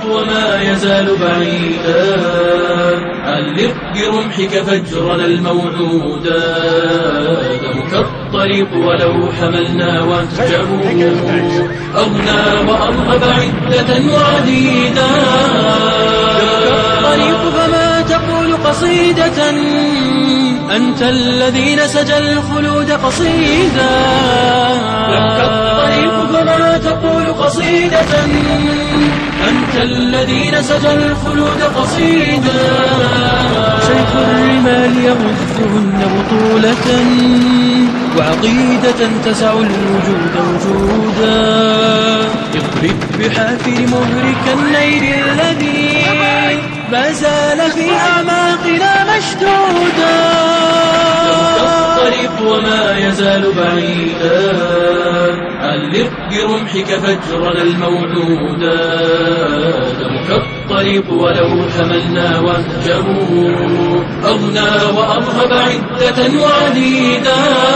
الطريق وما يزال بعيدا، علق برمحك فجرنا الموعودا، دمك الطريق ولو حملنا وانتجبوا، أغنى وأرهب عدة وعديدا. دمك الطريق فما تقول قصيدة، أنت الذي نسج الخلود قصيدا. لك الطريق فما تقول قصيدة، أنت الذي نسج الخلود قصيدا. شيخ الرمال يغثهن بطولة، وعقيدة تسع الوجود وجودا. اضرب بحافر مهرك النيل الذي ما زال في أعماقنا مشدودا. الطريق وما يزال بعيدا، علق برمحك فجرنا الموعودا، دمك الطريق ولو حملنا وانجبوا، أغنى وأرهب عدة وعديدا.